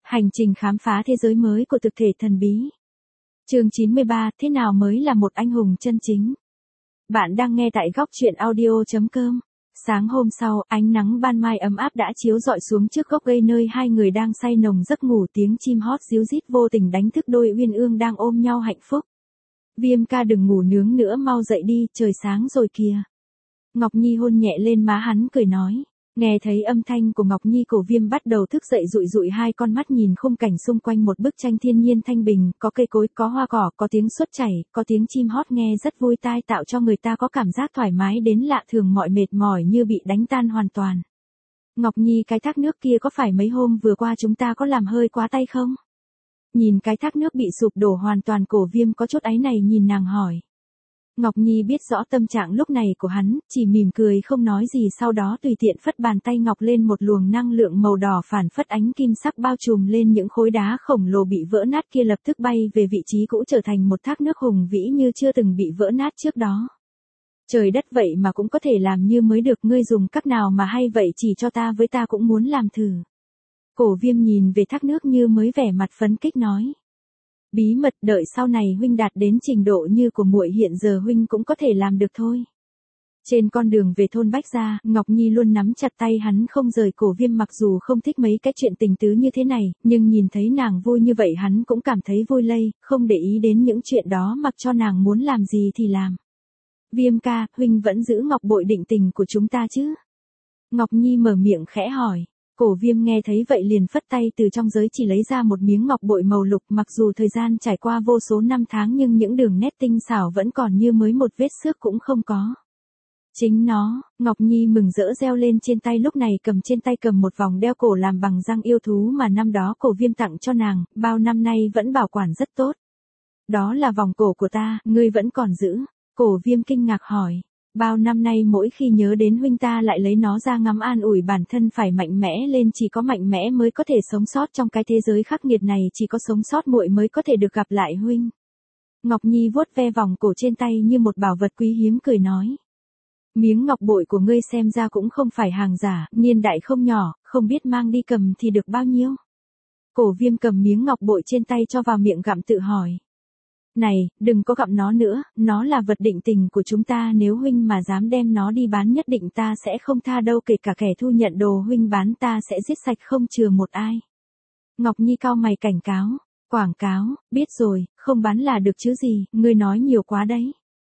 Hành trình khám phá thế giới mới của thực thể thần bí. Chương 93, thế nào mới là một anh hùng chân chính? Bạn đang nghe tại góc truyện audio.com. Sáng hôm sau, ánh nắng ban mai ấm áp đã chiếu rọi xuống trước gốc cây nơi hai người đang say nồng giấc ngủ, tiếng chim hót ríu rít vô tình đánh thức đôi uyên ương đang ôm nhau hạnh phúc. Viêm ca đừng ngủ nướng nữa, mau dậy đi, trời sáng rồi kìa. Ngọc Nhi hôn nhẹ lên má hắn cười nói. Nghe thấy âm thanh của Ngọc Nhi, Cổ Viêm bắt đầu thức dậy, dụi dụi hai con mắt nhìn khung cảnh xung quanh, một bức tranh thiên nhiên thanh bình, có cây cối, có hoa cỏ, có tiếng suất chảy, có tiếng chim hót nghe rất vui tai, tạo cho người ta có cảm giác thoải mái đến lạ thường, mọi mệt mỏi như bị đánh tan hoàn toàn. Ngọc Nhi, cái thác nước kia có phải mấy hôm vừa qua chúng ta có làm hơi quá tay không? Nhìn cái thác nước bị sụp đổ hoàn toàn, Cổ Viêm có chút áy này nhìn nàng hỏi. Ngọc Nhi biết rõ tâm trạng lúc này của hắn, chỉ mỉm cười không nói gì, sau đó tùy tiện phất bàn tay ngọc lên, một luồng năng lượng màu đỏ phản phất ánh kim sắc bao trùm lên những khối đá khổng lồ bị vỡ nát kia, lập tức bay về vị trí cũ, trở thành một thác nước hùng vĩ như chưa từng bị vỡ nát trước đó. Trời đất, vậy mà cũng có thể làm như mới được, ngươi dùng cách nào mà hay vậy, chỉ cho ta với, ta cũng muốn làm thử. Cổ Viêm nhìn về thác nước như mới, vẻ mặt phấn kích nói. Bí mật, đợi sau này huynh đạt đến trình độ như của muội hiện giờ, huynh cũng có thể làm được thôi. Trên con đường về thôn Bách Gia, Ngọc Nhi luôn nắm chặt tay hắn không rời. Cổ Viêm mặc dù không thích mấy cái chuyện tình tứ như thế này, nhưng nhìn thấy nàng vui như vậy hắn cũng cảm thấy vui lây, không để ý đến những chuyện đó, mặc cho nàng muốn làm gì thì làm. Viêm ca, huynh vẫn giữ ngọc bội định tình của chúng ta chứ? Ngọc Nhi mở miệng khẽ hỏi. Cổ Viêm nghe thấy vậy liền phất tay, từ trong giới chỉ lấy ra một miếng ngọc bội màu lục, mặc dù thời gian trải qua vô số năm tháng nhưng những đường nét tinh xảo vẫn còn như mới, một vết xước cũng không có. Chính nó, Ngọc Nhi mừng rỡ reo lên trên tay, lúc này cầm trên tay cầm một vòng đeo cổ làm bằng răng yêu thú mà năm đó Cổ Viêm tặng cho nàng, bao năm nay vẫn bảo quản rất tốt. Đó là vòng cổ của ta, ngươi vẫn còn giữ? Cổ Viêm kinh ngạc hỏi. Bao năm nay mỗi khi nhớ đến huynh ta lại lấy nó ra ngắm, an ủi bản thân phải mạnh mẽ lên, chỉ có mạnh mẽ mới có thể sống sót trong cái thế giới khắc nghiệt này, chỉ có sống sót muội mới có thể được gặp lại huynh. Ngọc Nhi vuốt ve vòng cổ trên tay như một bảo vật quý hiếm, cười nói. Miếng ngọc bội của ngươi xem ra cũng không phải hàng giả, niên đại không nhỏ, không biết mang đi cầm thì được bao nhiêu? Cổ Viêm cầm miếng ngọc bội trên tay cho vào miệng gặm, tự hỏi. Này, đừng có gặm nó nữa, nó là vật định tình của chúng ta, nếu huynh mà dám đem nó đi bán nhất định ta sẽ không tha đâu, kể cả kẻ thu nhận đồ huynh bán ta sẽ giết sạch không chừa một ai. Ngọc Nhi cau mày cảnh cáo. Quảng cáo, biết rồi, không bán là được chứ gì, ngươi nói nhiều quá đấy.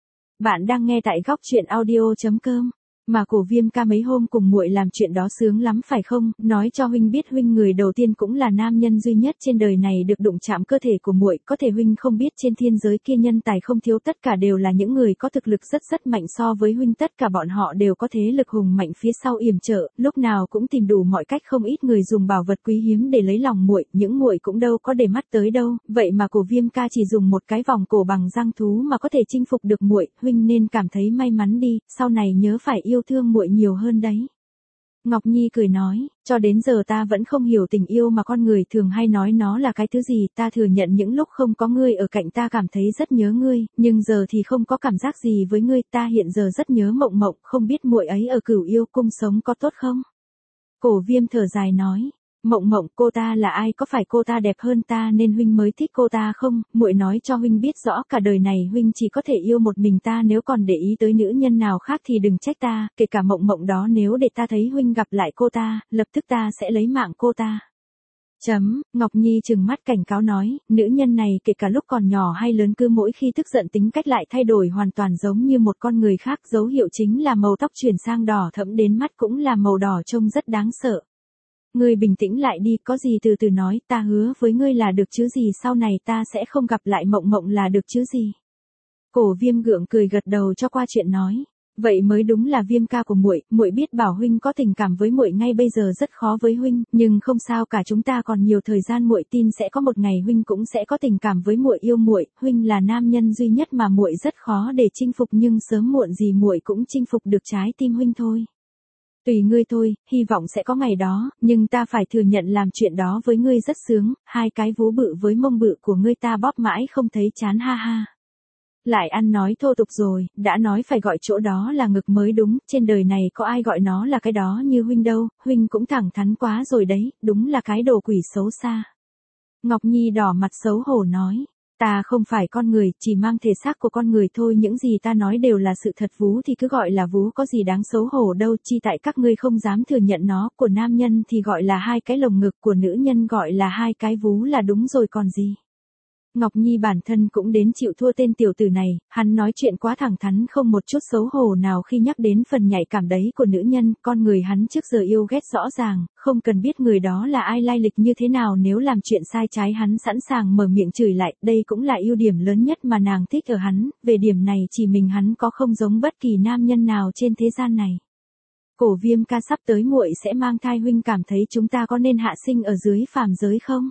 Bạn đang nghe tại góc truyện audio.com. Mà Cổ Viêm ca mấy hôm cùng muội làm chuyện đó sướng lắm phải không? Nói cho huynh biết, huynh người đầu tiên cũng là nam nhân duy nhất trên đời này được đụng chạm cơ thể của muội, có thể huynh không biết trên thiên giới kia nhân tài không thiếu, tất cả đều là những người có thực lực rất mạnh so với huynh, tất cả bọn họ đều có thế lực hùng mạnh phía sau yểm trợ, lúc nào cũng tìm đủ mọi cách, không ít người dùng bảo vật quý hiếm để lấy lòng muội, những muội cũng đâu có để mắt tới đâu, vậy mà Cổ Viêm ca chỉ dùng một cái vòng cổ bằng răng thú mà có thể chinh phục được muội, huynh nên cảm thấy may mắn đi, sau này nhớ phải yêu thương muội nhiều hơn đấy. Ngọc Nhi cười nói, cho đến giờ ta vẫn không hiểu tình yêu mà con người thường hay nói nó là cái thứ gì, ta thừa nhận những lúc không có ngươi ở cạnh ta cảm thấy rất nhớ ngươi, nhưng giờ thì không có cảm giác gì với ngươi, ta hiện giờ rất nhớ Mộng Mộng, không biết muội ấy ở Cửu Yêu Cung sống có tốt không? Cổ Viêm thở dài nói. Mộng Mộng, cô ta là ai, có phải cô ta đẹp hơn ta nên huynh mới thích cô ta không? Muội nói cho huynh biết rõ, cả đời này huynh chỉ có thể yêu một mình ta, nếu còn để ý tới nữ nhân nào khác thì đừng trách ta, kể cả Mộng Mộng đó, nếu để ta thấy huynh gặp lại cô ta, lập tức ta sẽ lấy mạng cô ta. Ngọc Nhi trừng mắt cảnh cáo nói, nữ nhân này kể cả lúc còn nhỏ hay lớn, cứ mỗi khi tức giận tính cách lại thay đổi hoàn toàn giống như một con người khác, dấu hiệu chính là màu tóc chuyển sang đỏ thẫm, đến mắt cũng là màu đỏ, trông rất đáng sợ. Ngươi bình tĩnh lại đi, có gì từ từ nói, ta hứa với ngươi là được chứ gì, sau này ta sẽ không gặp lại Mộng Mộng là được chứ gì. Cổ Viêm gượng cười gật đầu cho qua chuyện nói, vậy mới đúng là Viêm ca của muội, muội biết bảo huynh có tình cảm với muội ngay bây giờ rất khó với huynh, nhưng không sao cả, chúng ta còn nhiều thời gian, muội tin sẽ có một ngày huynh cũng sẽ có tình cảm với muội, yêu muội, huynh là nam nhân duy nhất mà muội rất khó để chinh phục, nhưng sớm muộn gì muội cũng chinh phục được trái tim huynh thôi. Tùy ngươi thôi, hy vọng sẽ có ngày đó, nhưng ta phải thừa nhận làm chuyện đó với ngươi rất sướng, hai cái vú bự với mông bự của ngươi ta bóp mãi không thấy chán, ha ha. Lại ăn nói thô tục rồi, đã nói phải gọi chỗ đó là ngực mới đúng, trên đời này có ai gọi nó là cái đó như huynh đâu, huynh cũng thẳng thắn quá rồi đấy, đúng là cái đồ quỷ xấu xa. Ngọc Nhi đỏ mặt xấu hổ nói. Ta không phải con người, chỉ mang thể xác của con người thôi, những gì ta nói đều là sự thật, vú thì cứ gọi là vú, có gì đáng xấu hổ đâu, chi tại các ngươi không dám thừa nhận nó, của nam nhân thì gọi là hai cái lồng ngực, của nữ nhân gọi là hai cái vú là đúng rồi còn gì. Ngọc Nhi bản thân cũng đến chịu thua tên tiểu tử này, hắn nói chuyện quá thẳng thắn không một chút xấu hổ nào khi nhắc đến phần nhạy cảm đấy của nữ nhân, con người hắn trước giờ yêu ghét rõ ràng, không cần biết người đó là ai, lai lịch như thế nào, nếu làm chuyện sai trái hắn sẵn sàng mở miệng chửi lại, đây cũng là ưu điểm lớn nhất mà nàng thích ở hắn, về điểm này chỉ mình hắn có, không giống bất kỳ nam nhân nào trên thế gian này. Cổ Viêm ca, sắp tới muội sẽ mang thai, huynh cảm thấy chúng ta có nên hạ sinh ở dưới phàm giới không?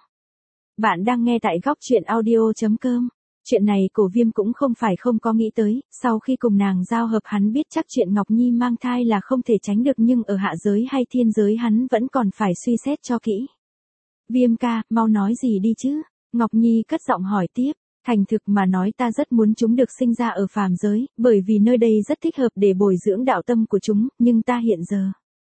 Bạn đang nghe tại góc truyện audio.com. Chuyện này Cổ Viêm cũng không phải không có nghĩ tới, sau khi cùng nàng giao hợp hắn biết chắc chuyện Ngọc Nhi mang thai là không thể tránh được, nhưng ở hạ giới hay thiên giới hắn vẫn còn phải suy xét cho kỹ. Viêm ca, mau nói gì đi chứ? Ngọc Nhi cất giọng hỏi tiếp. Thành thực mà nói, ta rất muốn chúng được sinh ra ở phàm giới, bởi vì nơi đây rất thích hợp để bồi dưỡng đạo tâm của chúng, nhưng ta hiện giờ.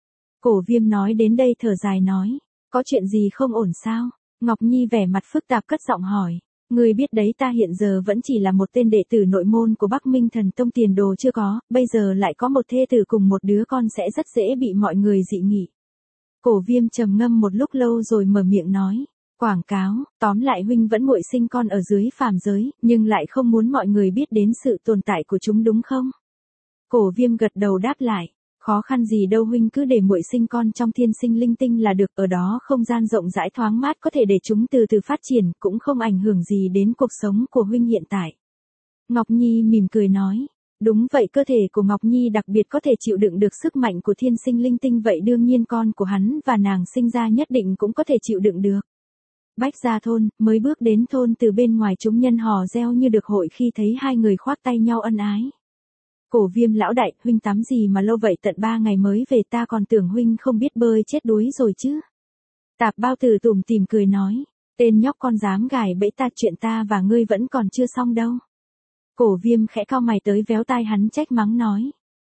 Cổ Viêm nói đến đây thở dài nói. Có chuyện gì không ổn sao? Ngọc Nhi vẻ mặt phức tạp cất giọng hỏi. Ngươi biết đấy, ta hiện giờ vẫn chỉ là một tên đệ tử nội môn của Bắc Minh Thần Tông, tiền đồ chưa có, bây giờ lại có một thê tử cùng một đứa con, sẽ rất dễ bị mọi người dị nghị. Cổ Viêm trầm ngâm một lúc lâu rồi mở miệng nói. Quảng cáo, tóm lại huynh vẫn muội sinh con ở dưới phàm giới, nhưng lại không muốn mọi người biết đến sự tồn tại của chúng đúng không? Cổ Viêm gật đầu đáp lại. Khó khăn gì đâu huynh, cứ để muội sinh con trong thiên sinh linh tinh là được, ở đó không gian rộng rãi thoáng mát, có thể để chúng từ từ phát triển, cũng không ảnh hưởng gì đến cuộc sống của huynh hiện tại. Ngọc Nhi mỉm cười nói. Đúng vậy, cơ thể của Ngọc Nhi đặc biệt có thể chịu đựng được sức mạnh của thiên sinh linh tinh, vậy đương nhiên con của hắn và nàng sinh ra nhất định cũng có thể chịu đựng được. Bách Gia thôn, mới bước đến thôn, từ bên ngoài chúng nhân hò reo như được hội khi thấy hai người khoác tay nhau ân ái. Cổ Viêm lão đại, huynh tắm gì mà lâu vậy, tận 3 ngày mới về, ta còn tưởng huynh không biết bơi chết đuối rồi chứ. Tạp Bao Tử tủm tỉm cười nói, tên nhóc con dám gài bẫy ta, chuyện ta và ngươi vẫn còn chưa xong đâu. Cổ Viêm khẽ cau mày tới véo tai hắn trách mắng nói.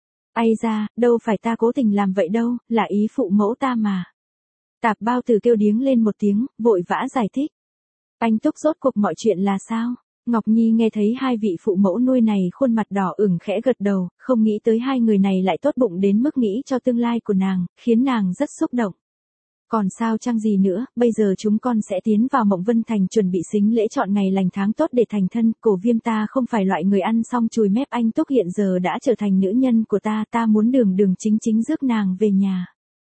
Ây da, đâu phải ta cố tình làm vậy đâu, là ý phụ mẫu ta mà. Tạp Bao Tử kêu điếng lên một tiếng, vội vã giải thích. Anh Túc, rốt cuộc mọi chuyện là sao? Ngọc Nhi nghe thấy hai vị phụ mẫu nuôi này khuôn mặt đỏ ửng khẽ gật đầu, không nghĩ tới hai người này lại tốt bụng đến mức nghĩ cho tương lai của nàng, khiến nàng rất xúc động. Còn sao chăng gì nữa, bây giờ chúng con sẽ tiến vào Mộng Vân Thành chuẩn bị sính lễ chọn ngày lành tháng tốt để thành thân. Cổ Viêm, ta không phải loại người ăn xong chùi mép, anh Túc hiện giờ đã trở thành nữ nhân của ta, ta muốn đường đường chính chính rước nàng về nhà.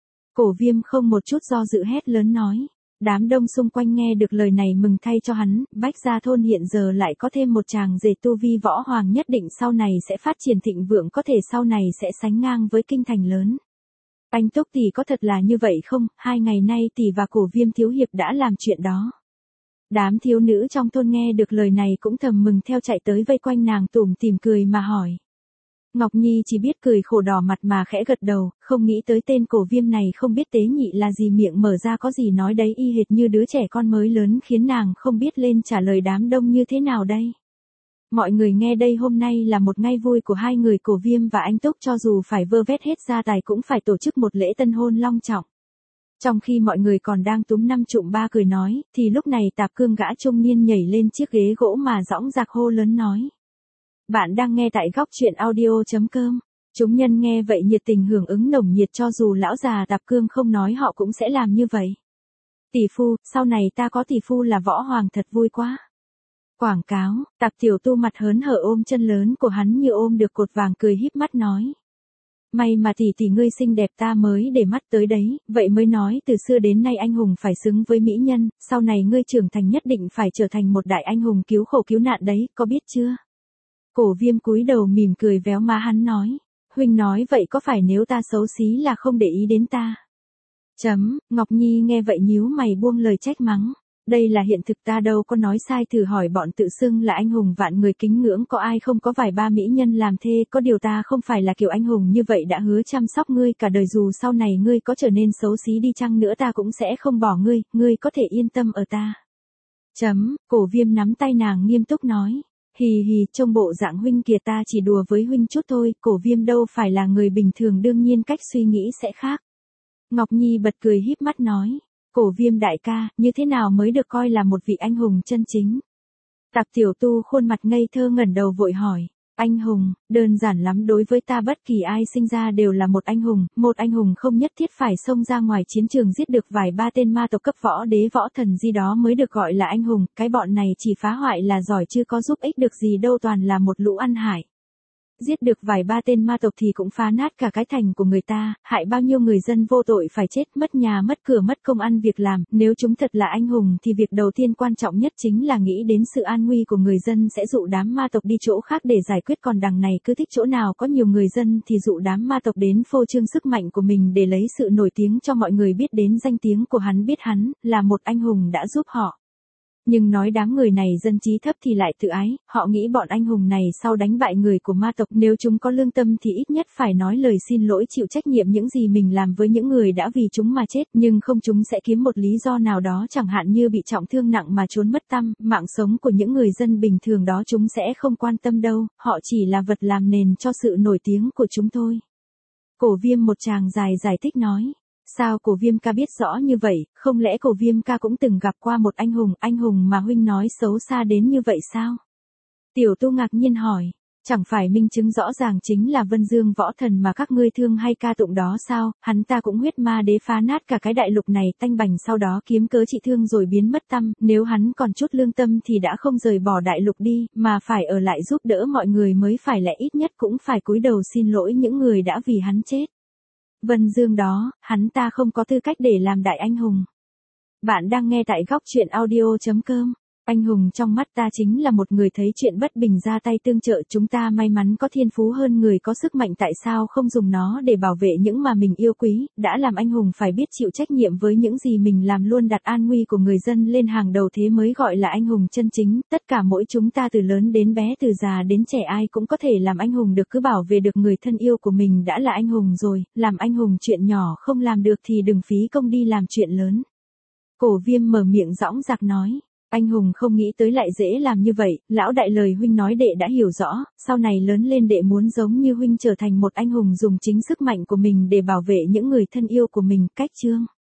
Cổ Viêm không một chút do dự hét lớn nói. Đám đông xung quanh nghe được lời này mừng thay cho hắn, Bách Gia thôn hiện giờ lại có thêm một chàng rể tu vi võ hoàng, nhất định sau này sẽ phát triển thịnh vượng, có thể sau này sẽ sánh ngang với kinh thành lớn. Anh Túc tỷ, có thật là như vậy không? 2 ngày nay tỷ và Cổ Viêm thiếu hiệp đã làm chuyện đó. Đám thiếu nữ trong thôn nghe được lời này cũng thầm mừng theo chạy tới vây quanh nàng tủm tỉm cười mà hỏi. Ngọc Nhi chỉ biết cười khổ đỏ mặt mà khẽ gật đầu, không nghĩ tới tên Cổ Viêm này không biết tế nhị là gì, miệng mở ra có gì nói đấy, y hệt như đứa trẻ con mới lớn, khiến nàng không biết lên trả lời đám đông như thế nào đây. Mọi người nghe đây, hôm nay là một ngày vui của hai người Cổ Viêm và anh Túc, cho dù phải vơ vét hết gia tài cũng phải tổ chức một lễ tân hôn long trọng. Trong khi mọi người còn đang túm năm trụm ba cười nói, thì lúc này Tạp Cương gã trung niên nhảy lên chiếc ghế gỗ mà dõng dạc hô lớn nói. Bạn đang nghe tại góc truyện audio.com. Chúng nhân nghe vậy nhiệt tình hưởng ứng nồng nhiệt, cho dù lão già Tạp Cương không nói họ cũng sẽ làm như vậy. Tỷ phu, sau này ta có tỷ phu là võ hoàng thật vui quá. Quảng cáo, Tạp Tiểu Tu mặt hớn hở ôm chân lớn của hắn như ôm được cột vàng, cười híp mắt nói. May mà tỷ tỷ ngươi xinh đẹp, ta mới để mắt tới đấy, vậy mới nói từ xưa đến nay anh hùng phải xứng với mỹ nhân, sau này ngươi trưởng thành nhất định phải trở thành một đại anh hùng cứu khổ cứu nạn đấy, có biết chưa? Cổ Viêm cúi đầu mỉm cười véo má hắn nói. Huynh nói vậy có phải nếu ta xấu xí là không để ý đến ta? Ngọc Nhi nghe vậy nhíu mày buông lời trách mắng. Đây là hiện thực, ta đâu có nói sai, thử hỏi bọn tự xưng là anh hùng vạn người kính ngưỡng có ai không có vài ba mỹ nhân làm thê, có điều ta không phải là kiểu anh hùng như vậy, đã hứa chăm sóc ngươi cả đời, dù sau này ngươi có trở nên xấu xí đi chăng nữa ta cũng sẽ không bỏ ngươi, ngươi có thể yên tâm ở ta. Cổ Viêm nắm tay nàng nghiêm túc nói. Hì hì, trông bộ dạng huynh kìa, ta chỉ đùa với huynh chút thôi, Cổ Viêm đâu phải là người bình thường, đương nhiên cách suy nghĩ sẽ khác. Ngọc Nhi bật cười híp mắt nói. Cổ Viêm đại ca, như thế nào mới được coi là một vị anh hùng chân chính? Tặc Tiểu Tu khuôn mặt ngây thơ ngẩng đầu vội hỏi. Anh hùng, đơn giản lắm, đối với ta bất kỳ ai sinh ra đều là một anh hùng không nhất thiết phải xông ra ngoài chiến trường giết được vài ba tên ma tộc cấp võ đế võ thần gì đó mới được gọi là anh hùng, cái bọn này chỉ phá hoại là giỏi chứ có giúp ích được gì đâu, toàn là một lũ ăn hại. Giết được vài ba tên ma tộc thì cũng phá nát cả cái thành của người ta, hại bao nhiêu người dân vô tội phải chết, mất nhà mất cửa mất công ăn việc làm, nếu chúng thật là anh hùng thì việc đầu tiên quan trọng nhất chính là nghĩ đến sự an nguy của người dân, sẽ dụ đám ma tộc đi chỗ khác để giải quyết, còn đằng này cứ thích chỗ nào có nhiều người dân thì dụ đám ma tộc đến phô trương sức mạnh của mình để lấy sự nổi tiếng cho mọi người biết đến danh tiếng của hắn, biết hắn là một anh hùng đã giúp họ. Nhưng nói đám người này dân trí thấp thì lại tự ái, họ nghĩ bọn anh hùng này sau đánh bại người của ma tộc, nếu chúng có lương tâm thì ít nhất phải nói lời xin lỗi, chịu trách nhiệm những gì mình làm với những người đã vì chúng mà chết, nhưng không, chúng sẽ kiếm một lý do nào đó, chẳng hạn như bị trọng thương nặng mà trốn mất tăm, mạng sống của những người dân bình thường đó chúng sẽ không quan tâm đâu, họ chỉ là vật làm nền cho sự nổi tiếng của chúng thôi. Cổ Viêm một tràng dài giải thích nói. Sao Cổ Viêm ca biết rõ như vậy, không lẽ Cổ Viêm ca cũng từng gặp qua một anh hùng mà huynh nói xấu xa đến như vậy sao? Tiểu Tu ngạc nhiên hỏi, chẳng phải minh chứng rõ ràng chính là Vân Dương võ thần mà các ngươi thương hay ca tụng đó sao, hắn ta cũng huyết ma đế phá nát cả cái đại lục này tanh bành, sau đó kiếm cớ trị thương rồi biến mất tăm, nếu hắn còn chút lương tâm thì đã không rời bỏ đại lục đi, mà phải ở lại giúp đỡ mọi người mới phải, lẽ ít nhất cũng phải cúi đầu xin lỗi những người đã vì hắn chết. Vân Dương đó, hắn ta không có tư cách để làm đại anh hùng. Bạn đang nghe tại góc truyện audio.com. Anh hùng trong mắt ta chính là một người thấy chuyện bất bình ra tay tương trợ, chúng ta may mắn có thiên phú hơn người, có sức mạnh, tại sao không dùng nó để bảo vệ những mà mình yêu quý, đã làm anh hùng phải biết chịu trách nhiệm với những gì mình làm, luôn đặt an nguy của người dân lên hàng đầu, thế mới gọi là anh hùng chân chính, tất cả mỗi chúng ta từ lớn đến bé, từ già đến trẻ ai cũng có thể làm anh hùng được, cứ bảo vệ được người thân yêu của mình đã là anh hùng rồi, làm anh hùng chuyện nhỏ không làm được thì đừng phí công đi làm chuyện lớn. Cổ Viêm mở miệng dõng dạc nói. Anh hùng không nghĩ tới lại dễ làm như vậy, lão đại, lời huynh nói đệ đã hiểu rõ, sau này lớn lên đệ muốn giống như huynh trở thành một anh hùng, dùng chính sức mạnh của mình để bảo vệ những người thân yêu của mình. Cách chương